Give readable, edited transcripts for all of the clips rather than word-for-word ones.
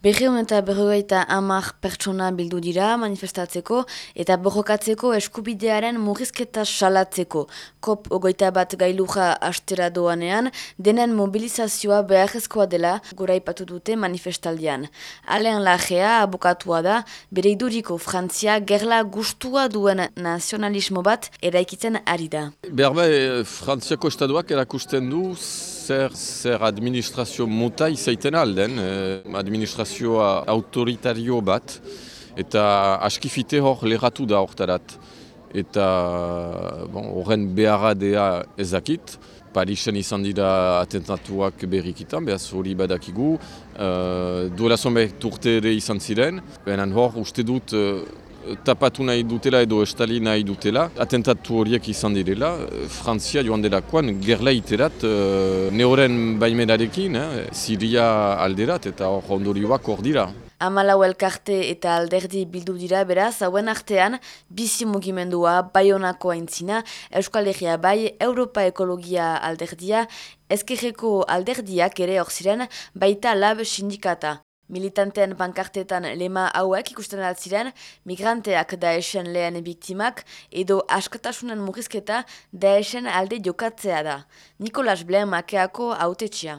250 pertsona bildu dira manifestatzeko eta borrokatzeko eskubidearen murrizketa salatzeko. COP21 gailuja astera doanean, denen mobilizazioa beharrezkoa dela goraipatu dute manifestaldian. Alain Lagea abokatua da, bere iduriko Frantzia gerla gustua duen nazionalismo bat eraikitzen ari da. Frantziako estatuak erakusten du zer administrazio mota izaiten alden, administrazioa autoritario bat, eta askifite hor leratu da hortarat. Eta horren beharra dea ezakit, Parisen izan dira atentatuak berrikitan, behaz hori badakigu, duela zonbait urte ere izan ziren, benen hor uste dut tapatu nahi dutela edo estali nahi dutela, atentatu horiek izan direla, Frantzia joan delakoan gerla iterat neoren baimenarekin, Siria alderat eta hor ondorioak hor dira. 14 elkarte eta alderdi bildu dira beraz, hauen artean bizi mugimendua, Baionako aintzina, Euskal Herria bai, Europa Ekologia alderdia, Ezkerreko alderdiak ere hor ziren, baita Lab sindikata. Militanteen pankartetan lema hauek ikusten altziren, migranteak Daeshen lehen biktimak edo askatasunen murrizketa Daeshen alde jokatzea da. Nikolas Blen Makeako hautetxia.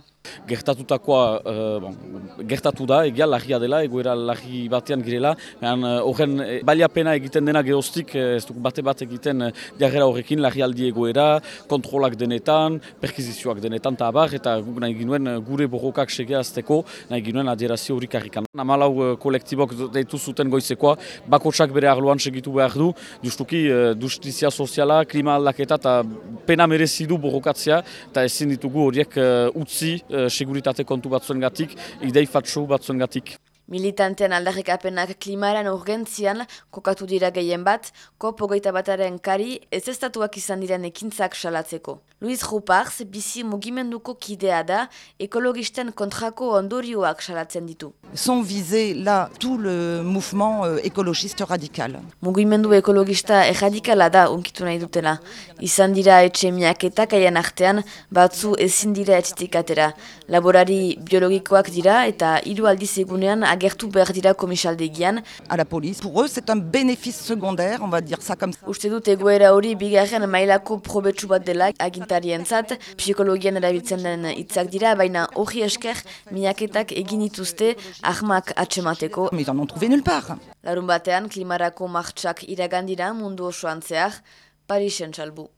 Gertatu da, egia larria dela, egoera larri batean girela. Horren baliapena egiten dena geroztik, ez duk bate egiten jarrera horrekin larrialdi egoera, kontrolak denetan, perkizizioak denetan eta abar, eta guk nahi ginuen gure borrokak segeazteko, nahi ginuen adierazio horik harrikan. 14 kolektibok deitu zuten goizekoa, bakotsak bere arloan segitu behar du, justuki justizia soziala, klima aldaketa eta pena merezidu borrokatzea, eta ezin ditugu horiek utzi seguritate kontu batzuengatik, idei fatxo batzuengatik. Militantean aldarrikapenak klimaren urgentzian kokatu dira gehien bat, COP21 kari ez estatuak izan diren ekintzak salatzeko. Luis Ruparz, bizi mugimenduko kidea da, ekologisten kontrako ondorioak salatzen ditu. Sont visés là tout le mouvement écologiste radical. Mugimendu ekologista erradikala da unkitu nahi dutela. Izan dira etxe miaketak haien artean, batzu ezin dira etxetik atera. Laborari biologikoak dira eta 3 aldiz egunean agertu behar dira komisaldegian. À la police. Pour eux, c'est un bénéfice secondaire, on va dire ça comme ça. Uste dut egoera hori bigarren mailako probetsu bat dela agintarientzat, psikologian erabiltzen den hitzak dira, baina hori esker miaketak egin dituzte ahmak atxemateko. Mais ils en ont trouvé nulle part. Larun batean klimarako martxak iragandira mundu osoan zehar, Parisen salbu.